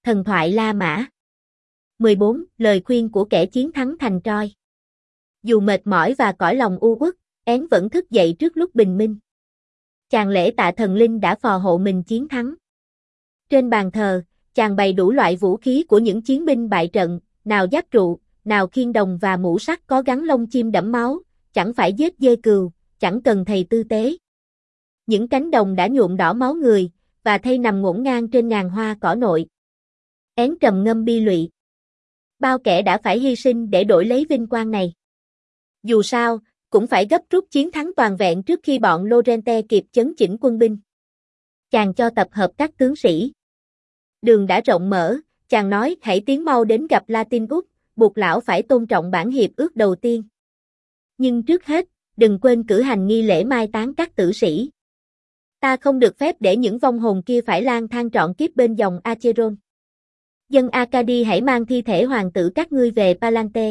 Thần thoại La Mã 14. Lời khuyên của kẻ chiến thắng thành Troy. Dù mệt mỏi và cõi lòng u uất, Én vẫn thức dậy trước lúc bình minh. Chàng lễ tạ thần linh đã phò hộ mình chiến thắng. Trên bàn thờ, chàng bày đủ loại vũ khí của những chiến binh bại trận, nào giáp trụ, nào khiên đồng và mũ sắt có gắn lông chim đẫm máu, chẳng phải giết dê cừu, chẳng cần thầy tư tế. Những cánh đồng đã nhuộm đỏ máu người, và thây nằm ngổn ngang trên ngàn hoa cỏ nội. Én trầm ngâm bi lụy. Bao kẻ đã phải hy sinh để đổi lấy vinh quang này. Dù sao, cũng phải gấp rút chiến thắng toàn vẹn trước khi bọn Lorente kịp chấn chỉnh quân binh. Chàng cho tập hợp các tướng sĩ. Đường đã rộng mở, chàng nói hãy tiến mau đến gặp Latinus, buộc lão phải tôn trọng bản hiệp ước đầu tiên. Nhưng trước hết, đừng quên cử hành nghi lễ mai táng các tử sĩ. Ta không được phép để những vong hồn kia phải lang thang trọn kiếp bên dòng Acheron. Dân Arcady hãy mang thi thể hoàng tử các ngươi về Palante.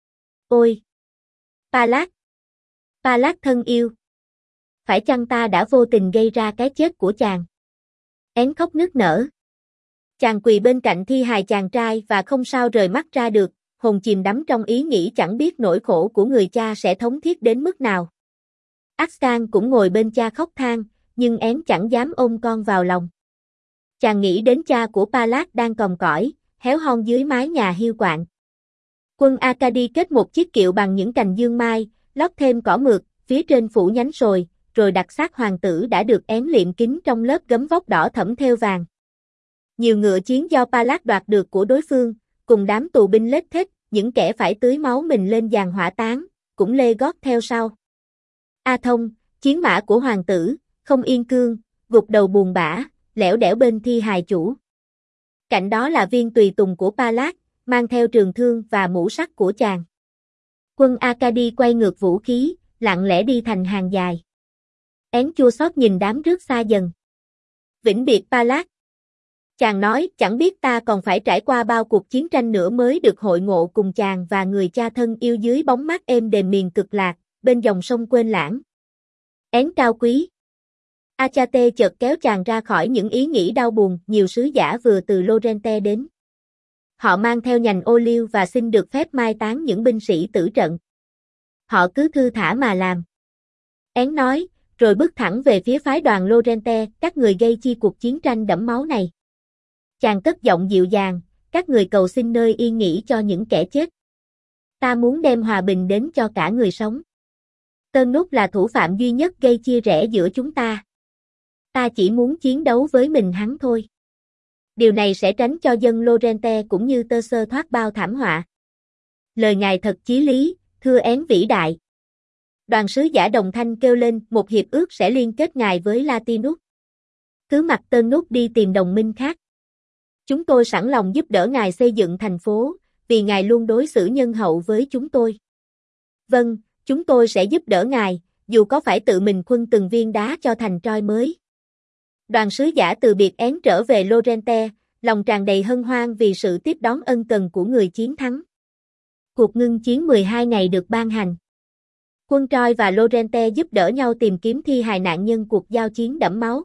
Ôi! Pallas! Pallas thân yêu! Phải chăng ta đã vô tình gây ra cái chết của chàng? Én khóc nức nở. Chàng quỳ bên cạnh thi hài chàng trai và không sao rời mắt ra được, hồn chìm đắm trong ý nghĩ chẳng biết nỗi khổ của người cha sẽ thống thiết đến mức nào. Axcan cũng ngồi bên cha khóc than, nhưng Én chẳng dám ôm con vào lòng. Chàng nghĩ đến cha của Pallas đang còm cõi, héo hon dưới mái nhà hiu quạnh. Quân Arcady kết một chiếc kiệu bằng những cành dương mai, lót thêm cỏ mượt, phía trên phủ nhánh sồi, rồi đặt xác hoàng tử đã được Én liệm kín trong lớp gấm vóc đỏ thẫm thêu vàng. Nhiều ngựa chiến do Pallas đoạt được của đối phương, cùng đám tù binh lết thết, những kẻ phải tưới máu mình lên giàn hỏa táng, cũng lê gót theo sau. A Thông, chiến mã của hoàng tử, không yên cương, gục đầu buồn bã, lẻo đẻo bên thi hài chủ. Cạnh đó là viên tùy tùng của Pallas, mang theo trường thương và mũ sắt của chàng. Quân Arcady quay ngược vũ khí, lặng lẽ đi thành hàng dài. Én chua xót nhìn đám rước xa dần. Vĩnh biệt Pallas. Chàng nói, chẳng biết ta còn phải trải qua bao cuộc chiến tranh nữa mới được hội ngộ cùng chàng và người cha thân yêu dưới bóng mát êm đềm miền cực lạc, bên dòng sông quên lãng. Én cao quý. Achate chợt kéo chàng ra khỏi những ý nghĩ đau buồn, nhiều sứ giả vừa từ Lorente đến. Họ mang theo nhành ô liu và xin được phép mai táng những binh sĩ tử trận. Họ cứ thư thả mà làm. Én nói, rồi bước thẳng về phía phái đoàn Lorente, các người gây chi cuộc chiến tranh đẫm máu này. Chàng cất giọng dịu dàng, các người cầu xin nơi yên nghỉ cho những kẻ chết. Ta muốn đem hòa bình đến cho cả người sống. Turnus là thủ phạm duy nhất gây chia rẽ giữa chúng ta. Ta chỉ muốn chiến đấu với mình hắn thôi. Điều này sẽ tránh cho dân Lorente cũng như Tơ Sơ thoát bao thảm họa. Lời ngài thật chí lý, thưa Én vĩ đại. Đoàn sứ giả đồng thanh kêu lên, một hiệp ước sẽ liên kết ngài với Latinus. Cứ mặc Turnus đi tìm đồng minh khác. Chúng tôi sẵn lòng giúp đỡ ngài xây dựng thành phố, vì ngài luôn đối xử nhân hậu với chúng tôi. Vâng, chúng tôi sẽ giúp đỡ ngài, dù có phải tự mình khuân từng viên đá cho thành Troy mới. Đoàn sứ giả từ biệt Én trở về Lorente, lòng tràn đầy hân hoan vì sự tiếp đón ân cần của người chiến thắng. Cuộc ngưng chiến 12 ngày được ban hành. Quân Troy và Lorente giúp đỡ nhau tìm kiếm thi hài nạn nhân cuộc giao chiến đẫm máu.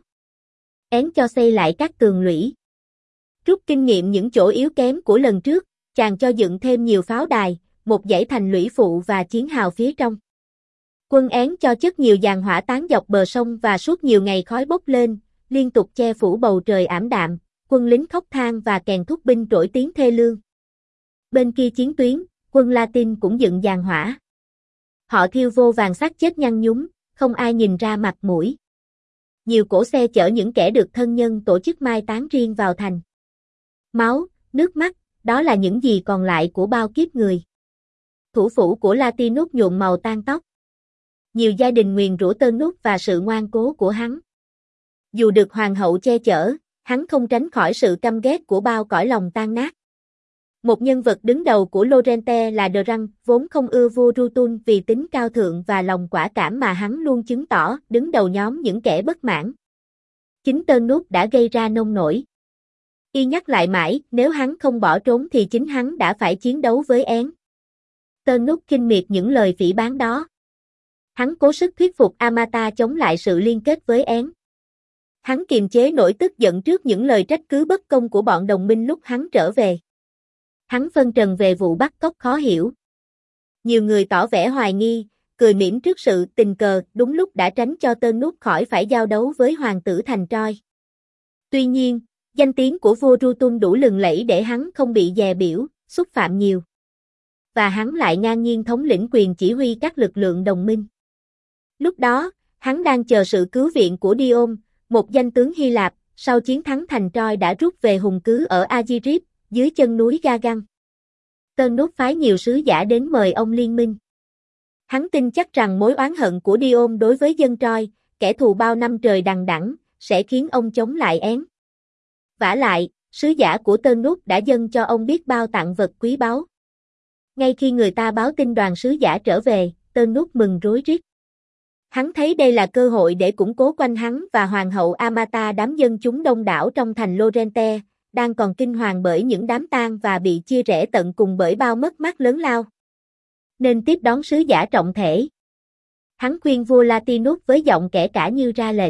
Én cho xây lại các tường lũy. Rút kinh nghiệm những chỗ yếu kém của lần trước, chàng cho dựng thêm nhiều pháo đài, một dãy thành lũy phụ và chiến hào phía trong. Quân Én cho chất nhiều giàn hỏa táng dọc bờ sông và suốt nhiều ngày khói bốc lên, liên tục che phủ bầu trời ảm đạm, quân lính khóc than và kèn thúc binh trỗi tiếng thê lương. Bên kia chiến tuyến, quân Latin cũng dựng giàn hỏa. Họ thiêu vô vàng xác chết nhăn nhúm, không ai nhìn ra mặt mũi. Nhiều cỗ xe chở những kẻ được thân nhân tổ chức mai táng riêng vào thành. Máu, nước mắt, đó là những gì còn lại của bao kiếp người. Thủ phủ của Latinus nhuộm màu tang tóc. Nhiều gia đình nguyền rủa Turnus và sự ngoan cố của hắn. Dù được hoàng hậu che chở, hắn không tránh khỏi sự căm ghét của bao cõi lòng tan nát. Một nhân vật đứng đầu của Lorente là Drang, vốn không ưa vua Rutun vì tính cao thượng và lòng quả cảm mà hắn luôn chứng tỏ, đứng đầu nhóm những kẻ bất mãn. Chính Turnus đã gây ra nông nổi. Y nhắc lại mãi, nếu hắn không bỏ trốn thì chính hắn đã phải chiến đấu với Én. Turnus khinh miệt những lời phỉ báng đó. Hắn cố sức thuyết phục Amata chống lại sự liên kết với Én. Hắn kiềm chế nỗi tức giận trước những lời trách cứ bất công của bọn đồng minh lúc hắn trở về. Hắn phân trần về vụ bắt cóc khó hiểu. Nhiều người tỏ vẻ hoài nghi, cười mỉm trước sự tình cờ đúng lúc đã tránh cho tên nút khỏi phải giao đấu với hoàng tử thành Troy. Tuy nhiên, danh tiếng của vua Rutun đủ lừng lẫy để hắn không bị dè biểu, xúc phạm nhiều. Và hắn lại ngang nhiên thống lĩnh quyền chỉ huy các lực lượng đồng minh. Lúc đó, hắn đang chờ sự cứu viện của Dion, một danh tướng Hy Lạp, sau chiến thắng thành Troy đã rút về hùng cứ ở Agirip, dưới chân núi Gagan. Tên nút phái nhiều sứ giả đến mời ông liên minh. Hắn tin chắc rằng mối oán hận của Dion đối với dân Troy, kẻ thù bao năm trời đằng đẵng, sẽ khiến ông chống lại Én. Vả lại, sứ giả của tên nút đã dâng cho ông biết bao tặng vật quý báu. Ngay khi người ta báo tin đoàn sứ giả trở về, tên nút mừng rối rít. Hắn thấy đây là cơ hội để củng cố quanh hắn và hoàng hậu Amata đám dân chúng đông đảo trong thành Lorente, đang còn kinh hoàng bởi những đám tang và bị chia rẽ tận cùng bởi bao mất mát lớn lao. Nên tiếp đón sứ giả trọng thể. Hắn khuyên vua Latinus với giọng kẻ cả như ra lệnh.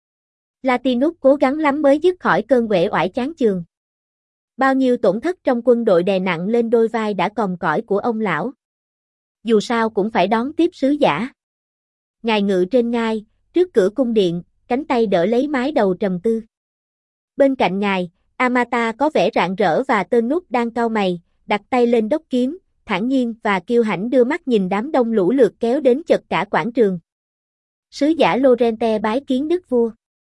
Latinus cố gắng lắm mới dứt khỏi cơn uể oải chán chường. Bao nhiêu tổn thất trong quân đội đè nặng lên đôi vai đã còm cõi của ông lão. Dù sao cũng phải đón tiếp sứ giả. Ngài ngự trên ngai, trước cửa cung điện, cánh tay đỡ lấy mái đầu trầm tư. Bên cạnh ngài, Amata có vẻ rạng rỡ và tên nút đang cau mày, đặt tay lên đốc kiếm, thản nhiên và kiêu hãnh đưa mắt nhìn đám đông lũ lượt kéo đến chật cả quảng trường. Sứ giả Lorente bái kiến đức vua.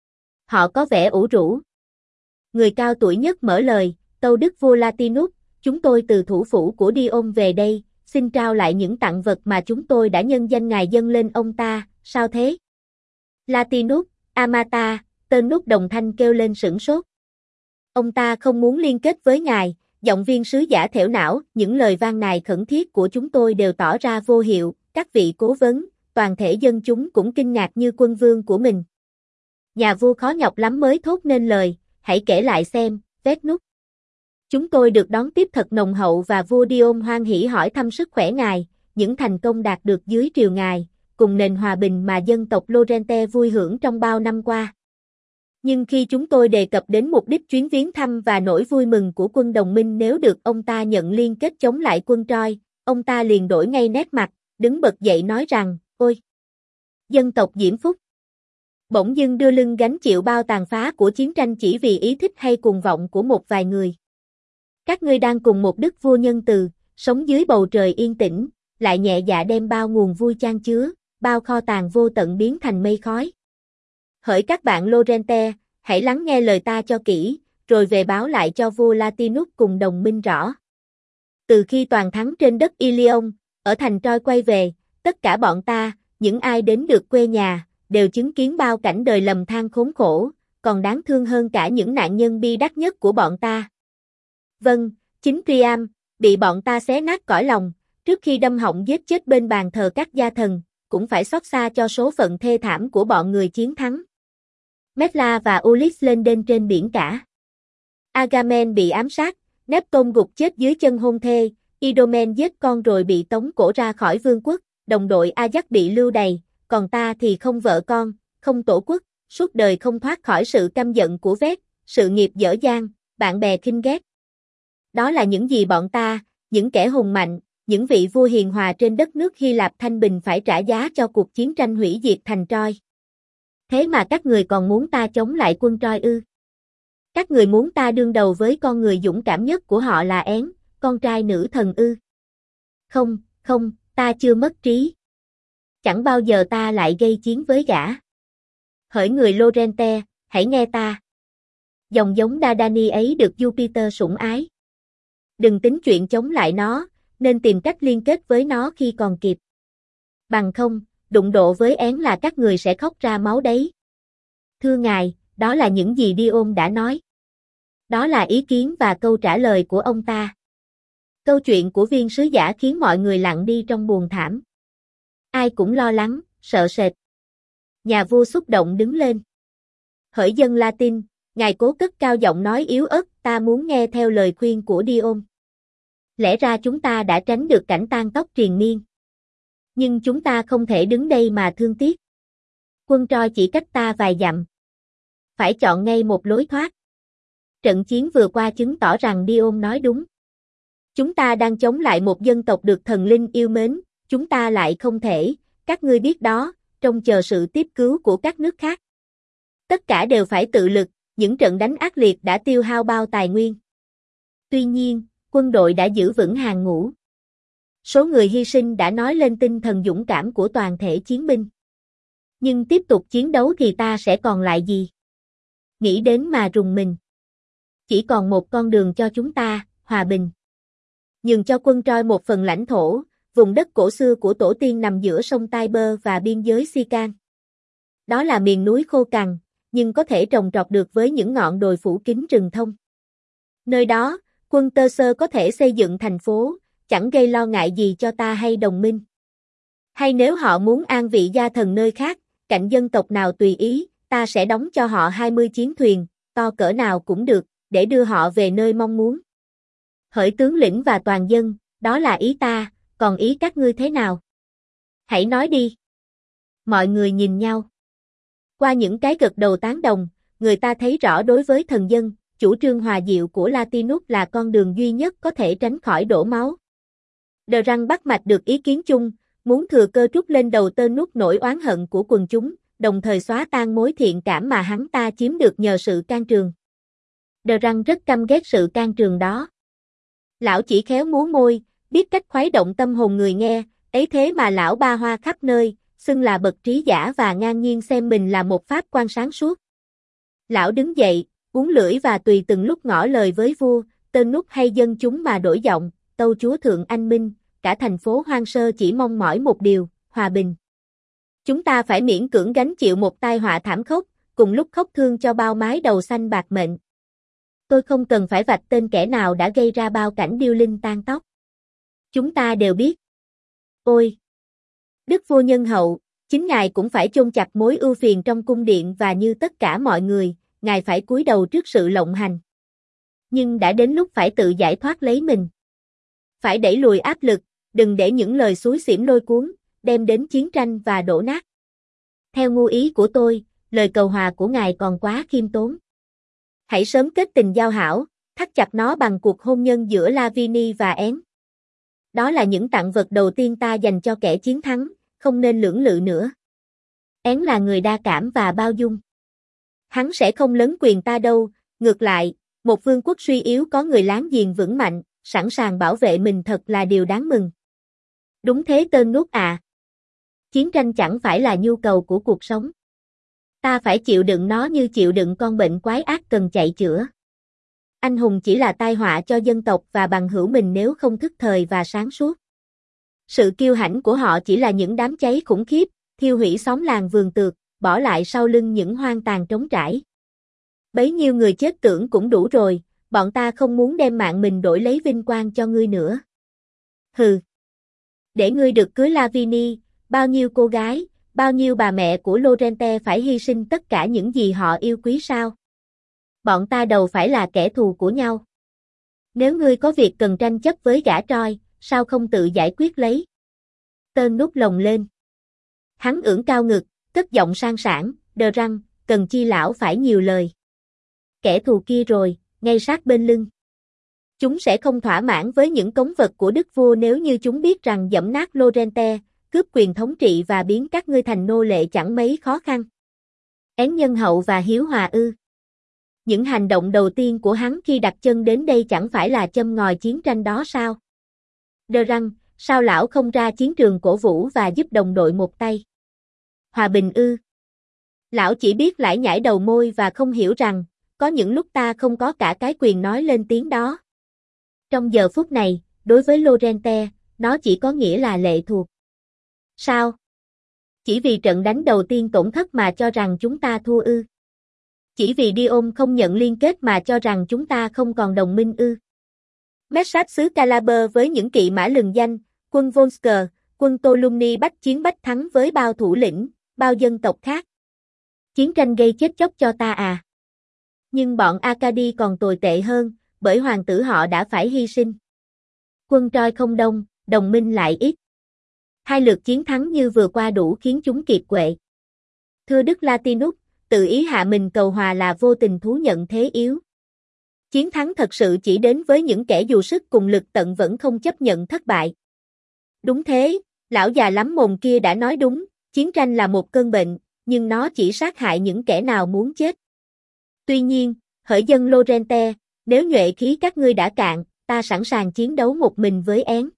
Họ có vẻ ủ rũ. Người cao tuổi nhất mở lời, tâu đức vua Latinus, chúng tôi từ thủ phủ của Dion về đây, xin trao lại những tặng vật mà chúng tôi đã nhân danh ngài dâng lên ông ta, sao thế? Latinus, Amata, tên nút đồng thanh kêu lên sửng sốt. Ông ta không muốn liên kết với ngài, giọng viên sứ giả thẻo não, những lời van nài khẩn thiết của chúng tôi đều tỏ ra vô hiệu, các vị cố vấn, toàn thể dân chúng cũng kinh ngạc như quân vương của mình. Nhà vua khó nhọc lắm mới thốt nên lời, hãy kể lại xem, vét nút. Chúng tôi được đón tiếp thật nồng hậu và vua Dion hoan hỉ hỏi thăm sức khỏe ngài, những thành công đạt được dưới triều ngài, cùng nền hòa bình mà dân tộc Lorente vui hưởng trong bao năm qua. Nhưng khi chúng tôi đề cập đến mục đích chuyến viếng thăm và nỗi vui mừng của quân đồng minh nếu được ông ta nhận liên kết chống lại quân Troy, ông ta liền đổi ngay nét mặt, đứng bật dậy nói rằng, ôi! Dân tộc Diễm Phúc! Bỗng dưng đưa lưng gánh chịu bao tàn phá của chiến tranh chỉ vì ý thích hay cuồng vọng của một vài người. Các ngươi đang cùng một đức vua nhân từ, sống dưới bầu trời yên tĩnh, lại nhẹ dạ đem bao nguồn vui chan chứa, bao kho tàng vô tận biến thành mây khói. Hỡi các bạn Lorente, hãy lắng nghe lời ta cho kỹ, rồi về báo lại cho vua Latinus cùng đồng minh rõ. Từ khi toàn thắng trên đất Ilion, ở thành Troy quay về, tất cả bọn ta, những ai đến được quê nhà, đều chứng kiến bao cảnh đời lầm than khốn khổ, còn đáng thương hơn cả những nạn nhân bi đát nhất của bọn ta. Vâng, chính Priam, bị bọn ta xé nát cõi lòng, trước khi đâm họng giết chết bên bàn thờ các gia thần, cũng phải xót xa cho số phận thê thảm của bọn người chiến thắng. Metla và Ulyss lên đên trên biển cả. Agamemnon bị ám sát, Neptune gục chết dưới chân hôn thê, Idomen giết con rồi bị tống cổ ra khỏi vương quốc, đồng đội Ajax bị lưu đày, còn ta thì không vợ con, không tổ quốc, suốt đời không thoát khỏi sự căm giận của Vét, sự nghiệp dở dang, bạn bè khinh ghét. Đó là những gì bọn ta, những kẻ hùng mạnh, những vị vua hiền hòa trên đất nước Hy Lạp thanh bình phải trả giá cho cuộc chiến tranh hủy diệt thành Troy. Thế mà các người còn muốn ta chống lại quân Troy ư? Các người muốn ta đương đầu với con người dũng cảm nhất của họ là Én, con trai nữ thần ư? Không, không, ta chưa mất trí. Chẳng bao giờ ta lại gây chiến với gã. Hỡi người Lorente, hãy nghe ta. Dòng giống Dardani ấy được Jupiter sủng ái. Đừng tính chuyện chống lại nó, nên tìm cách liên kết với nó khi còn kịp. Bằng không, đụng độ với Én là các người sẽ khóc ra máu đấy. Thưa ngài, đó là những gì Dion đã nói. Đó là ý kiến và câu trả lời của ông ta. Câu chuyện của viên sứ giả khiến mọi người lặng đi trong buồn thảm. Ai cũng lo lắng, sợ sệt. Nhà vua xúc động đứng lên. Hỡi dân Latin, ngài cố cất cao giọng nói yếu ớt, ta muốn nghe theo lời khuyên của Dion. Lẽ ra chúng ta đã tránh được cảnh tang tóc triền miên. Nhưng chúng ta không thể đứng đây mà thương tiếc. Quân Troy chỉ cách ta vài dặm. phải chọn ngay một lối thoát. Trận chiến vừa qua chứng tỏ rằng Dion nói đúng. Chúng ta đang chống lại một dân tộc được thần linh yêu mến, chúng ta lại không thể, các ngươi biết đó, trông chờ sự tiếp cứu của các nước khác. Tất cả đều phải tự lực, những trận đánh ác liệt đã tiêu hao bao tài nguyên. Tuy nhiên, quân đội đã giữ vững hàng ngũ. Số người hy sinh đã nói lên tinh thần dũng cảm của toàn thể chiến binh. Nhưng tiếp tục chiến đấu thì ta sẽ còn lại gì? Nghĩ đến mà rùng mình. Chỉ còn một con đường cho chúng ta, hòa bình. Nhường cho quân Troy một phần lãnh thổ, vùng đất cổ xưa của tổ tiên nằm giữa sông Tiber và biên giới Sican. Đó là miền núi khô cằn, nhưng có thể trồng trọt được với những ngọn đồi phủ kín rừng thông. Nơi đó, quân Tơ Sơ có thể xây dựng thành phố, chẳng gây lo ngại gì cho ta hay đồng minh. Hay nếu họ muốn an vị gia thần nơi khác, cạnh dân tộc nào tùy ý, ta sẽ đóng cho họ 20 chiến thuyền, to cỡ nào cũng được, để đưa họ về nơi mong muốn. Hỡi tướng lĩnh và toàn dân, đó là ý ta, còn ý các ngươi thế nào? Hãy nói đi. Mọi người nhìn nhau. Qua những cái gật đầu tán đồng, người ta thấy rõ đối với thần dân, chủ trương hòa diệu của Latinus là con đường duy nhất có thể tránh khỏi đổ máu. Đờ Răng bắt mạch được ý kiến chung, muốn thừa cơ trút lên đầu tên nút nỗi oán hận của quần chúng, đồng thời xóa tan mối thiện cảm mà hắn ta chiếm được nhờ sự can trường. Đờ Răng rất căm ghét sự can trường đó. Lão chỉ khéo múa môi, biết cách khuấy động tâm hồn người nghe, ấy thế mà lão ba hoa khắp nơi, xưng là bậc trí giả và ngang nhiên xem mình là một pháp quan sáng suốt. Lão đứng dậy, uốn lưỡi và tùy từng lúc ngỏ lời với vua, tên nút hay dân chúng mà đổi giọng, tâu chúa thượng anh minh, cả thành phố hoang sơ chỉ mong mỏi một điều, hòa bình. Chúng ta phải miễn cưỡng gánh chịu một tai họa thảm khốc, cùng lúc khóc thương cho bao mái đầu xanh bạc mệnh. Tôi không cần phải vạch tên kẻ nào đã gây ra bao cảnh điêu linh tan tóc. Chúng ta đều biết. Ôi! Đức vua nhân hậu, chính ngài cũng phải chôn chặt mối ưu phiền trong cung điện và như tất cả mọi người, ngài phải cúi đầu trước sự lộng hành. Nhưng đã đến lúc phải tự giải thoát lấy mình. Phải đẩy lùi áp lực, đừng để những lời xúi xỉm lôi cuốn, đem đến chiến tranh và đổ nát. Theo ngu ý của tôi, lời cầu hòa của ngài còn quá khiêm tốn. Hãy sớm kết tình giao hảo, thắt chặt nó bằng cuộc hôn nhân giữa Lavini và Én. Đó là những tặng vật đầu tiên ta dành cho kẻ chiến thắng, không nên lưỡng lự nữa. Én là người đa cảm và bao dung. Hắn sẽ không lấn quyền ta đâu, ngược lại, một vương quốc suy yếu có người láng giềng vững mạnh, sẵn sàng bảo vệ mình thật là điều đáng mừng. Đúng thế tên nút à. Chiến tranh chẳng phải là nhu cầu của cuộc sống. Ta phải chịu đựng nó như chịu đựng con bệnh quái ác cần chạy chữa. Anh hùng chỉ là tai họa cho dân tộc và bằng hữu mình nếu không thức thời và sáng suốt. Sự kiêu hãnh của họ chỉ là những đám cháy khủng khiếp, thiêu hủy xóm làng vườn tược, bỏ lại sau lưng những hoang tàn trống trải. Bấy nhiêu người chết tưởng cũng đủ rồi, bọn ta không muốn đem mạng mình đổi lấy vinh quang cho ngươi nữa. Hừ. Để ngươi được cưới Lavini, bao nhiêu cô gái, bao nhiêu bà mẹ của Lorente phải hy sinh tất cả những gì họ yêu quý sao? Bọn ta đâu phải là kẻ thù của nhau. Nếu ngươi có việc cần tranh chấp với gã Troy, sao không tự giải quyết lấy? Tên nút lồng lên. Hắn ưỡn cao ngực, cất giọng sang sảng, đờ răng, cần chi lão phải nhiều lời. Kẻ thù kia rồi, ngay sát bên lưng. Chúng sẽ không thỏa mãn với những cống vật của đức vua nếu như chúng biết rằng giẫm nát Lorente, cướp quyền thống trị và biến các ngươi thành nô lệ chẳng mấy khó khăn. Én nhân hậu và hiếu hòa ư. Những hành động đầu tiên của hắn khi đặt chân đến đây chẳng phải là châm ngòi chiến tranh đó sao? Đờ răng, sao lão không ra chiến trường cổ vũ và giúp đồng đội một tay? Hòa bình ư. Lão chỉ biết lải nhải đầu môi và không hiểu rằng, có những lúc ta không có cả cái quyền nói lên tiếng đó. Trong giờ phút này, đối với Lorente, nó chỉ có nghĩa là lệ thuộc. Sao? Chỉ vì trận đánh đầu tiên tổn thất mà cho rằng chúng ta thua ư? Chỉ vì Dion không nhận liên kết mà cho rằng chúng ta không còn đồng minh ư? Messat xứ Calaber với những kỵ mã lừng danh, quân Volsker, quân Tolumni bách chiến bách thắng với bao thủ lĩnh, bao dân tộc khác. Chiến tranh gây chết chóc cho ta à? Nhưng bọn Arcadi còn tồi tệ hơn, bởi hoàng tử họ đã phải hy sinh. Quân Troy không đông, đồng minh lại ít. Hai lượt chiến thắng như vừa qua đủ khiến chúng kiệt quệ. Thưa Đức Latinus, tự ý hạ mình cầu hòa là vô tình thú nhận thế yếu. Chiến thắng thật sự chỉ đến với những kẻ dù sức cùng lực tận vẫn không chấp nhận thất bại. Đúng thế, lão già lắm mồm kia đã nói đúng, chiến tranh là một cơn bệnh, nhưng nó chỉ sát hại những kẻ nào muốn chết. Tuy nhiên, hỡi dân Lorente, nếu nhuệ khí các ngươi đã cạn, ta sẵn sàng chiến đấu một mình với én.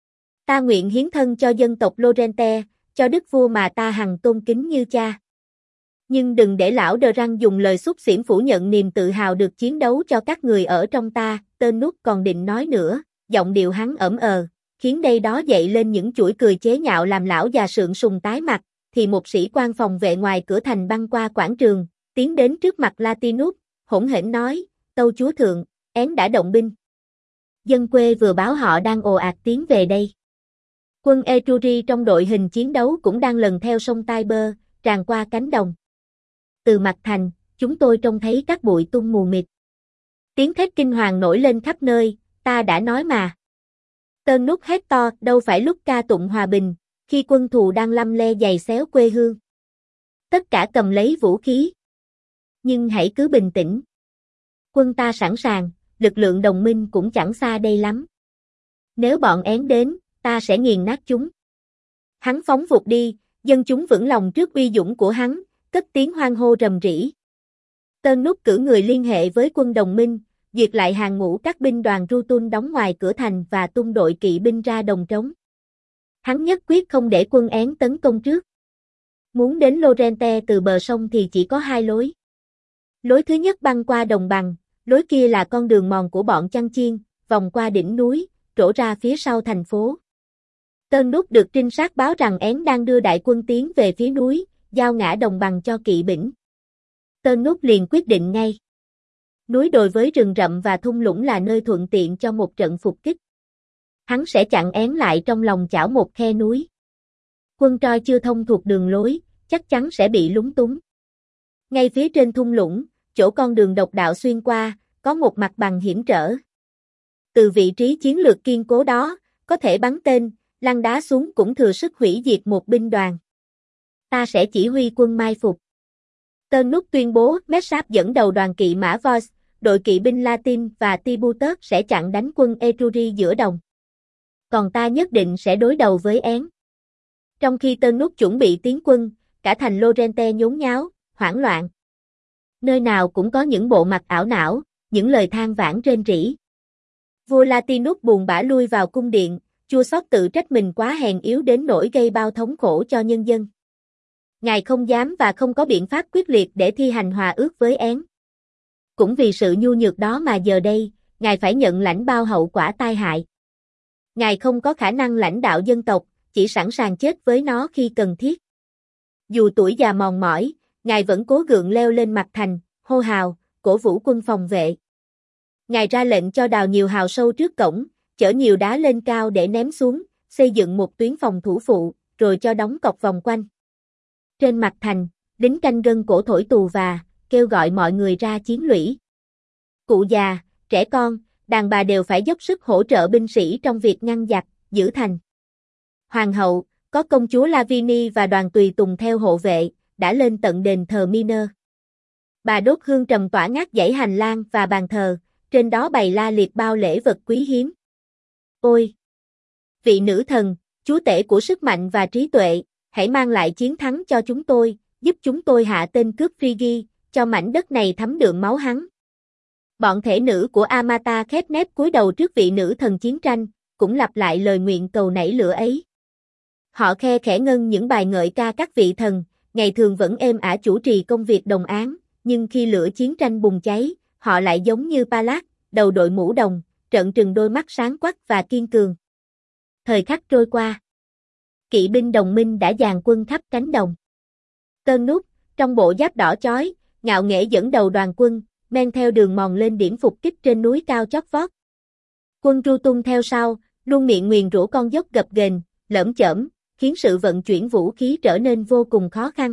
Ta nguyện hiến thân cho dân tộc Lorente, cho đức vua mà ta hằng tôn kính như cha. Nhưng đừng để lão Đờ Răng dùng lời xúc xỉm phủ nhận niềm tự hào được chiến đấu cho các người ở trong ta, tên Nút còn định nói nữa, giọng điệu hắn ẩm khiến đây đó dậy lên những chuỗi cười chế nhạo làm lão già sượng sùng tái mặt, thì một sĩ quan phòng vệ ngoài cửa thành băng qua quảng trường, tiến đến trước mặt Latinus, hỗn hển nói, tâu chúa thượng, én đã động binh. Dân quê vừa báo họ đang ồ ạt tiến về đây. Quân Etruri trong đội hình chiến đấu cũng đang lần theo sông Tiber, tràn qua cánh đồng. Từ mặt thành, chúng tôi trông thấy các bụi tung mù mịt. Tiếng thét kinh hoàng nổi lên khắp nơi, ta đã nói mà. Tên Nút hét to, đâu phải lúc ca tụng hòa bình, khi quân thù đang lăm le giày xéo quê hương. Tất cả cầm lấy vũ khí. Nhưng hãy cứ bình tĩnh. Quân ta sẵn sàng, lực lượng đồng minh cũng chẳng xa đây lắm. Nếu bọn én đến, ta sẽ nghiền nát chúng. Hắn phóng vụt đi, dân chúng vững lòng trước uy dũng của hắn, cất tiếng hoan hô rầm rĩ. Tên Nút cử người liên hệ với quân đồng minh, duyệt lại hàng ngũ các binh đoàn Rutun đóng ngoài cửa thành và tung đội kỵ binh ra đồng trống. Hắn nhất quyết không để quân én tấn công trước. Muốn đến Lorente từ bờ sông thì chỉ có hai lối. Lối thứ nhất băng qua đồng bằng, lối kia là con đường mòn của bọn chăn chiên, vòng qua đỉnh núi, trổ ra phía sau thành phố. Tên Nút được trinh sát báo rằng én đang đưa đại quân tiến về phía núi, giao ngã đồng bằng cho kỵ binh. Tên Nút liền quyết định ngay. Núi đồi với rừng rậm và thung lũng là nơi thuận tiện cho một trận phục kích. Hắn sẽ chặn én lại trong lòng chảo một khe núi. Quân Troi chưa thông thuộc đường lối, chắc chắn sẽ bị lúng túng. Ngay phía trên thung lũng, chỗ con đường độc đạo xuyên qua, có một mặt bằng hiểm trở. Từ vị trí chiến lược kiên cố đó, có thể bắn tên, lăn đá xuống cũng thừa sức hủy diệt một binh đoàn. Ta sẽ chỉ huy quân mai phục. Tên Nút tuyên bố Messap dẫn đầu đoàn kỵ mã Voice, đội kỵ binh Latin và Tibutus sẽ chặn đánh quân Etruri giữa đồng. Còn ta nhất định sẽ đối đầu với én. Trong khi tên Nút chuẩn bị tiến quân, cả thành Lorente nhốn nháo, hoảng loạn. Nơi nào cũng có những bộ mặt ảo não, những lời than vãn rên rỉ. Vua Latinus buồn bã lui vào cung điện, chua xót tự trách mình quá hèn yếu đến nỗi gây bao thống khổ cho nhân dân. Ngài không dám và không có biện pháp quyết liệt để thi hành hòa ước với én. Cũng vì sự nhu nhược đó mà giờ đây, Ngài phải nhận lãnh bao hậu quả tai hại. Ngài không có khả năng lãnh đạo dân tộc, chỉ sẵn sàng chết với nó khi cần thiết. Dù tuổi già mòn mỏi, Ngài vẫn cố gượng leo lên mặt thành, hô hào, cổ vũ quân phòng vệ. Ngài ra lệnh cho đào nhiều hào sâu trước cổng, chở nhiều đá lên cao để ném xuống, xây dựng một tuyến phòng thủ phụ, rồi cho đóng cọc vòng quanh. Trên mặt thành, lính canh gân cổ thổi tù và, kêu gọi mọi người ra chiến lũy. Cụ già, trẻ con, đàn bà đều phải dốc sức hỗ trợ binh sĩ trong việc ngăn giặc, giữ thành. Hoàng hậu, có công chúa Lavini và đoàn tùy tùng theo hộ vệ, đã lên tận đền thờ Miner. Bà đốt hương trầm tỏa ngát dãy hành lang và bàn thờ, trên đó bày la liệt bao lễ vật quý hiếm. Ôi! Vị nữ thần, chúa tể của sức mạnh và trí tuệ, hãy mang lại chiến thắng cho chúng tôi, giúp chúng tôi hạ tên cướp Frigi, cho mảnh đất này thấm đượm máu hắn. Bọn thể nữ của Amata khép nép cúi đầu trước vị nữ thần chiến tranh, cũng lặp lại lời nguyện cầu nảy lửa ấy. Họ khe khẽ ngân những bài ngợi ca các vị thần, ngày thường vẫn êm ả chủ trì công việc đồng áng, nhưng khi lửa chiến tranh bùng cháy, họ lại giống như Pallas, đầu đội mũ đồng, trợn trừng đôi mắt sáng quắc và kiên cường. Thời khắc trôi qua. Kỵ binh đồng minh đã dàn quân khắp cánh đồng. Tên Nút, trong bộ giáp đỏ chói, ngạo nghễ dẫn đầu đoàn quân, men theo đường mòn lên điểm phục kích trên núi cao chót vót. Quân Rutun theo sau, luôn miệng nguyền rủa con dốc gập ghềnh, lởm chởm, khiến sự vận chuyển vũ khí trở nên vô cùng khó khăn.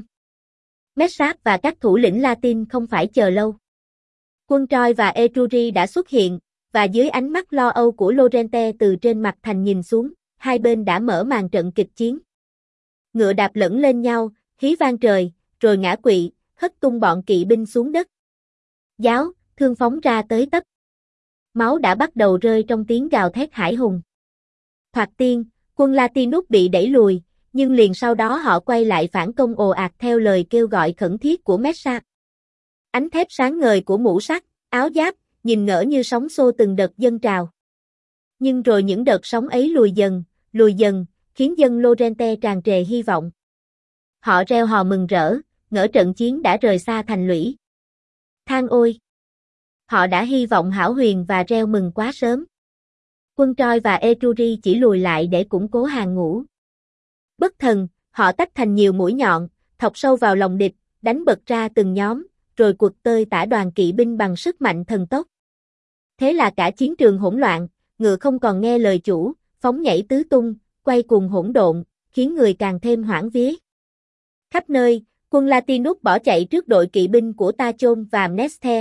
Messap và các thủ lĩnh Latin không phải chờ lâu. Quân Troi và Etruri đã xuất hiện, và dưới ánh mắt lo âu của Lorente từ trên mặt thành nhìn xuống, hai bên đã mở màn trận kịch chiến. Ngựa đạp lẫn lên nhau, hí vang trời, rồi ngã quỵ, hất tung bọn kỵ binh xuống đất. Giáo, thương phóng ra tới tấp. Máu đã bắt đầu rơi trong tiếng gào thét hải hùng. Thoạt tiên, quân Latinus bị đẩy lùi, nhưng liền sau đó họ quay lại phản công ồ ạt theo lời kêu gọi khẩn thiết của Messa. Ánh thép sáng ngời của mũ sắt, áo giáp, nhìn ngỡ như sóng xô từng đợt dâng trào. Nhưng rồi những đợt sóng ấy lùi dần, khiến dân Lorente tràn trề hy vọng. Họ reo hò mừng rỡ, ngỡ trận chiến đã rời xa thành lũy. Than ôi! Họ đã hy vọng hão huyền và reo mừng quá sớm. Quân Troy và Etruria chỉ lùi lại để củng cố hàng ngũ. Bất thần, họ tách thành nhiều mũi nhọn, thọc sâu vào lòng địch, đánh bật ra từng nhóm, rồi quật tơi tả đoàn kỵ binh bằng sức mạnh thần tốc. Thế là cả chiến trường hỗn loạn, ngựa không còn nghe lời chủ, phóng nhảy tứ tung, quay cuồng hỗn độn, khiến người càng thêm hoảng vía. Khắp nơi, quân Latinus bỏ chạy trước đội kỵ binh của Tachon và Mnesthe.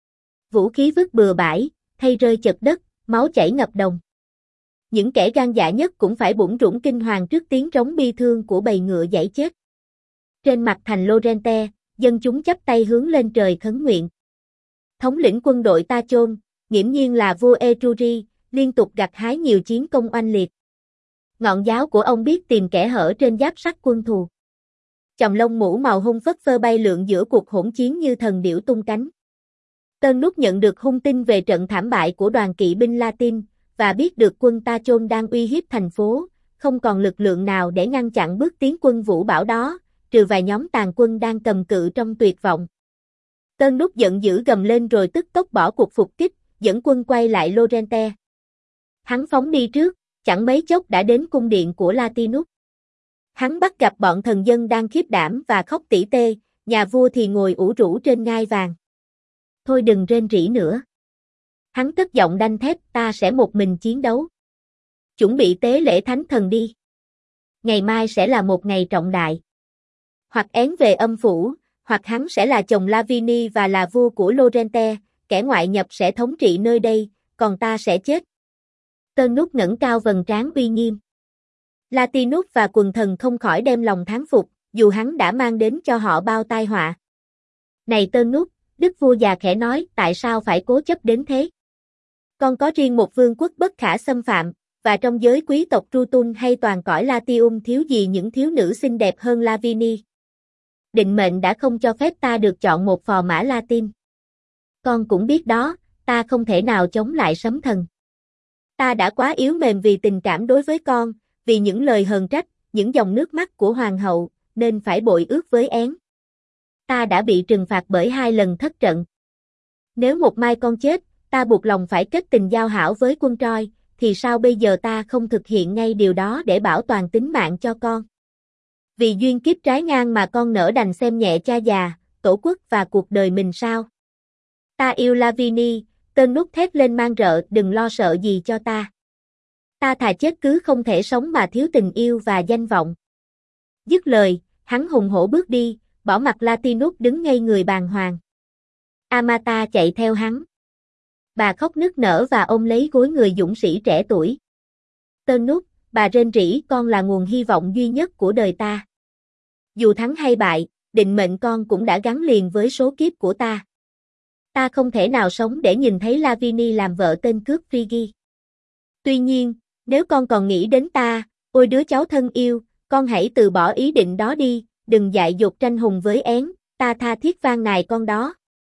Vũ khí vứt bừa bãi, thay rơi chật đất, máu chảy ngập đồng. Những kẻ gan dạ nhất cũng phải bủn rủn kinh hoàng trước tiếng trống bi thương của bầy ngựa dãy chết. Trên mặt thành Lorente, dân chúng chắp tay hướng lên trời khấn nguyện. Thống lĩnh quân đội Tachon, nghiễm nhiên là vua Etruria, liên tục gặt hái nhiều chiến công oanh liệt. Ngọn giáo của ông biết tìm kẽ hở trên giáp sắt quân thù. Chòm lông mũ màu hung phất phơ bay lượn giữa cuộc hỗn chiến như thần điểu tung cánh. Turnus nhận được hung tin về trận thảm bại của đoàn kỵ binh Latin, và biết được quân Tachon đang uy hiếp thành phố, không còn lực lượng nào để ngăn chặn bước tiến quân vũ bão đó, trừ vài nhóm tàn quân đang cầm cự trong tuyệt vọng. Turnus giận dữ gầm lên rồi tức tốc bỏ cuộc phục kích, dẫn quân quay lại Lorente. Hắn phóng đi trước, chẳng mấy chốc đã đến cung điện của Latinus. Hắn bắt gặp bọn thần dân đang khiếp đảm và khóc tỉ tê, nhà vua thì ngồi ủ rũ trên ngai vàng. Thôi đừng rên rỉ nữa. Hắn cất giọng đanh thép, ta sẽ một mình chiến đấu. Chuẩn bị tế lễ thánh thần đi. Ngày mai sẽ là một ngày trọng đại. Hoặc én về âm phủ, hoặc hắn sẽ là chồng Lavini và là vua của Lorente, kẻ ngoại nhập sẽ thống trị nơi đây, còn ta sẽ chết. Turnus ngẩng cao vầng trán uy nghiêm. Latinus và quần thần không khỏi đem lòng thán phục, dù hắn đã mang đến cho họ bao tai họa. Này Turnus, đức vua già khẽ nói, tại sao phải cố chấp đến thế? Con có riêng một vương quốc bất khả xâm phạm, và trong giới quý tộc Trutun hay toàn cõi Latium thiếu gì những thiếu nữ xinh đẹp hơn Lavini. Định mệnh đã không cho phép ta được chọn một phò mã Latin. Con cũng biết đó, ta không thể nào chống lại sấm thần. Ta đã quá yếu mềm vì tình cảm đối với con, vì những lời hờn trách, những dòng nước mắt của hoàng hậu, nên phải bội ước với én. Ta đã bị trừng phạt bởi 2 lần thất trận. Nếu một mai con chết, ta buộc lòng phải kết tình giao hảo với quân Troy, thì sao bây giờ ta không thực hiện ngay điều đó để bảo toàn tính mạng cho con? Vì duyên kiếp trái ngang mà con nỡ đành xem nhẹ cha già, tổ quốc và cuộc đời mình sao? Ta yêu Lavini, Turnus thét lên mang rợ, đừng lo sợ gì cho ta. Ta thà chết cứ không thể sống mà thiếu tình yêu và danh vọng. Dứt lời, hắn hùng hổ bước đi, bỏ mặc Latinus đứng ngây người bàng hoàng. Amata chạy theo hắn. Bà khóc nức nở và ôm lấy gối người dũng sĩ trẻ tuổi. Turnus, bà rên rỉ, con là nguồn hy vọng duy nhất của đời ta. Dù thắng hay bại, định mệnh con cũng đã gắn liền với số kiếp của ta. Ta không thể nào sống để nhìn thấy Lavini làm vợ tên cướp Frigi. Tuy nhiên, nếu con còn nghĩ đến ta, ôi đứa cháu thân yêu, con hãy từ bỏ ý định đó đi, đừng dại dột tranh hùng với én, ta tha thiết van nài con đó.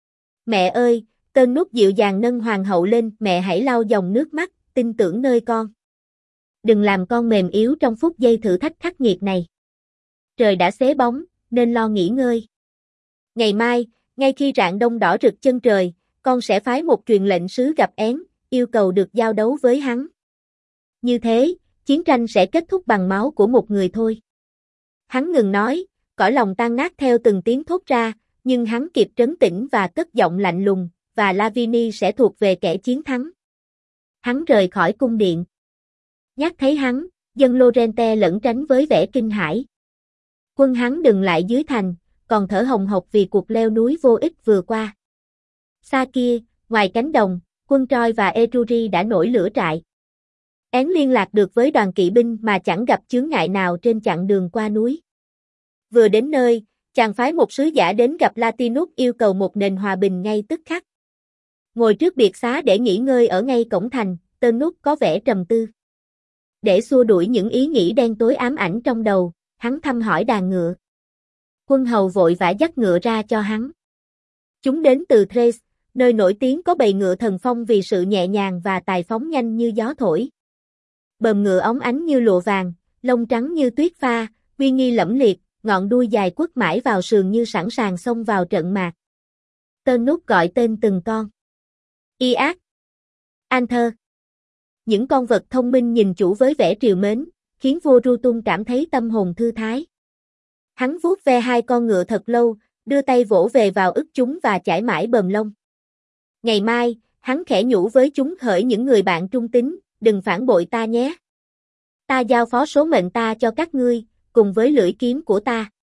Mẹ ơi, Turnus dịu dàng nâng hoàng hậu lên, mẹ hãy lau dòng nước mắt, tin tưởng nơi con. Đừng làm con mềm yếu trong phút giây thử thách khắc nghiệt này. Trời đã xế bóng, nên lo nghỉ ngơi. Ngày mai, ngay khi rạng đông đỏ rực chân trời, con sẽ phái một truyền lệnh sứ gặp én, yêu cầu được giao đấu với hắn. Như thế, chiến tranh sẽ kết thúc bằng máu của một người thôi. Hắn ngừng nói, cõi lòng tan nát theo từng tiếng thốt ra, nhưng hắn kịp trấn tĩnh và cất giọng lạnh lùng, và Lavini sẽ thuộc về kẻ chiến thắng. Hắn rời khỏi cung điện. Nhát thấy hắn, dân Lorente lẩn tránh với vẻ kinh hãi. Quân hắn dừng lại dưới thành, còn thở hồng hộc vì cuộc leo núi vô ích vừa qua. Xa kia, ngoài cánh đồng, quân Troy và Etruria đã nổi lửa trại. Én liên lạc được với đoàn kỵ binh mà chẳng gặp chướng ngại nào trên chặng đường qua núi. Vừa đến nơi, Chàng phái một sứ giả đến gặp Latinus yêu cầu một nền hòa bình ngay tức khắc. Ngồi trước biệt xá để nghỉ ngơi ở ngay cổng thành, Turnus có vẻ trầm tư. Để xua đuổi những ý nghĩ đen tối ám ảnh trong đầu, hắn thăm hỏi đàn ngựa. Quân hầu vội vã dắt ngựa ra cho hắn. Chúng đến từ Thrace, nơi nổi tiếng có bầy ngựa thần phong vì sự nhẹ nhàng và tài phóng nhanh như gió thổi. Bờm ngựa óng ánh như lụa vàng, lông trắng như tuyết pha, uy nghi lẫm liệt, ngọn đuôi dài quất mãi vào sườn như sẵn sàng xông vào trận mạc. Turnus gọi tên từng con. Iac, Anther. Những con vật thông minh nhìn chủ với vẻ trìu mến, khiến vua Rutung cảm thấy tâm hồn thư thái. Hắn vuốt ve hai con ngựa thật lâu, đưa tay vỗ về vào ức chúng và chải mãi bờm lông. Ngày mai, hắn khẽ nhủ với chúng: hỡi những người bạn trung tín, đừng phản bội ta nhé. Ta giao phó số mệnh ta cho các ngươi, cùng với lưỡi kiếm của ta.